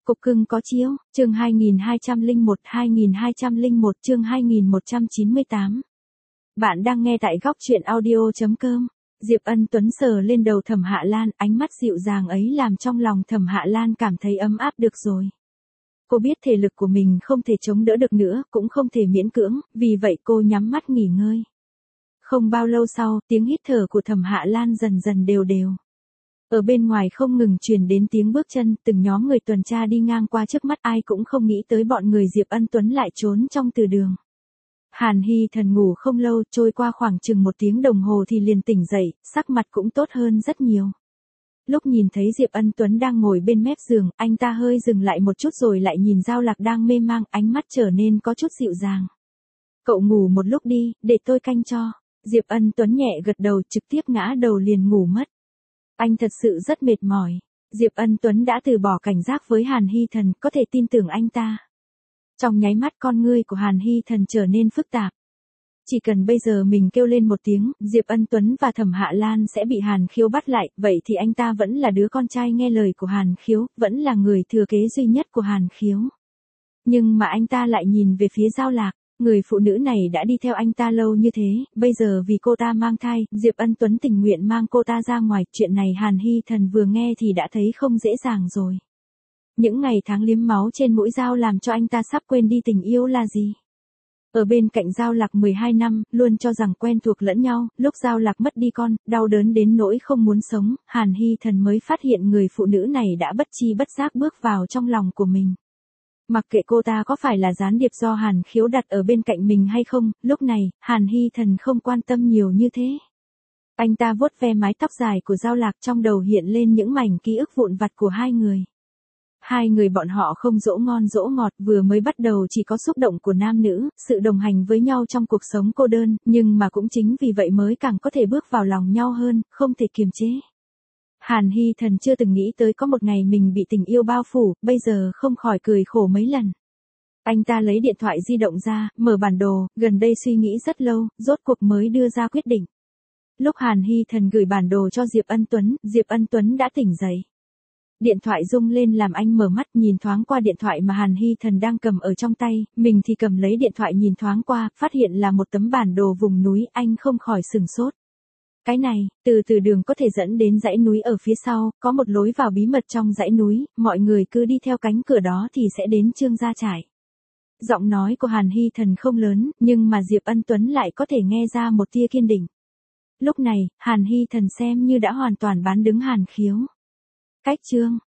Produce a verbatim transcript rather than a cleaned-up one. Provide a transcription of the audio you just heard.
Cục cưng có chiếu, chương hai nghìn hai trăm lẻ một, hai nghìn hai trăm lẻ một chương hai nghìn một trăm chín mươi tám. Bạn đang nghe tại góc truyện audio.com. Diệp Ân Tuấn sờ lên đầu Thẩm Hạ Lan, ánh mắt dịu dàng ấy làm trong lòng Thẩm Hạ Lan cảm thấy ấm áp được rồi. Cô biết thể lực của mình không thể chống đỡ được nữa, cũng không thể miễn cưỡng, vì vậy cô nhắm mắt nghỉ ngơi. Không bao lâu sau, tiếng hít thở của Thẩm Hạ Lan dần dần đều đều. Ở bên ngoài không ngừng truyền đến tiếng bước chân, từng nhóm người tuần tra đi ngang qua trước mắt, ai cũng không nghĩ tới bọn người Diệp Ân Tuấn lại trốn trong từ đường. Hàn Hy Thần ngủ không lâu, trôi qua khoảng chừng một tiếng đồng hồ thì liền tỉnh dậy, sắc mặt cũng tốt hơn rất nhiều. Lúc nhìn thấy Diệp Ân Tuấn đang ngồi bên mép giường, anh ta hơi dừng lại một chút rồi lại nhìn Giao Lạc đang mê mang, ánh mắt trở nên có chút dịu dàng. Cậu ngủ một lúc đi, để tôi canh cho. Diệp Ân Tuấn nhẹ gật đầu, trực tiếp ngã đầu liền ngủ mất. Anh thật sự rất mệt mỏi. Diệp Ân Tuấn đã từ bỏ cảnh giác với Hàn Hy Thần, có thể tin tưởng anh ta. Trong nháy mắt con ngươi của Hàn Hy Thần trở nên phức tạp. Chỉ cần bây giờ mình kêu lên một tiếng, Diệp Ân Tuấn và Thẩm Hạ Lan sẽ bị Hàn Khiếu bắt lại, vậy thì anh ta vẫn là đứa con trai nghe lời của Hàn Khiếu, vẫn là người thừa kế duy nhất của Hàn Khiếu. Nhưng mà anh ta lại nhìn về phía Giao Lạc. Người phụ nữ này đã đi theo anh ta lâu như thế, bây giờ vì cô ta mang thai, Diệp Ân Tuấn tình nguyện mang cô ta ra ngoài, chuyện này Hàn Hy Thần vừa nghe thì đã thấy không dễ dàng rồi. Những ngày tháng liếm máu trên mũi dao làm cho anh ta sắp quên đi tình yêu là gì. Ở bên cạnh Giao Lạc mười hai năm, luôn cho rằng quen thuộc lẫn nhau, lúc Giao Lạc mất đi con, đau đớn đến nỗi không muốn sống, Hàn Hy Thần mới phát hiện người phụ nữ này đã bất chi bất giác bước vào trong lòng của mình. Mặc kệ cô ta có phải là gián điệp do Hàn Khiếu đặt ở bên cạnh mình hay không, lúc này, Hàn Hy Thần không quan tâm nhiều như thế. Anh ta vuốt ve mái tóc dài của Giao Lạc, trong đầu hiện lên những mảnh ký ức vụn vặt của hai người. Hai người bọn họ không dỗ ngon dỗ ngọt, vừa mới bắt đầu chỉ có xúc động của nam nữ, sự đồng hành với nhau trong cuộc sống cô đơn, nhưng mà cũng chính vì vậy mới càng có thể bước vào lòng nhau hơn, không thể kiềm chế. Hàn Hy Thần chưa từng nghĩ tới có một ngày mình bị tình yêu bao phủ, bây giờ không khỏi cười khổ mấy lần. Anh ta lấy điện thoại di động ra, mở bản đồ, gần đây suy nghĩ rất lâu, rốt cuộc mới đưa ra quyết định. Lúc Hàn Hy Thần gửi bản đồ cho Diệp Ân Tuấn, Diệp Ân Tuấn đã tỉnh dậy. Điện thoại rung lên làm anh mở mắt, nhìn thoáng qua điện thoại mà Hàn Hy Thần đang cầm ở trong tay, mình thì cầm lấy điện thoại nhìn thoáng qua, phát hiện là một tấm bản đồ vùng núi, anh không khỏi sửng sốt. Cái này, từ từ đường có thể dẫn đến dãy núi ở phía sau, có một lối vào bí mật trong dãy núi, mọi người cứ đi theo cánh cửa đó thì sẽ đến Trương Gia Trải. Giọng nói của Hàn Hy Thần không lớn, nhưng mà Diệp Ân Tuấn lại có thể nghe ra một tia kiên định. Lúc này, Hàn Hy Thần xem như đã hoàn toàn bán đứng Hàn Khiếu. Cách Trương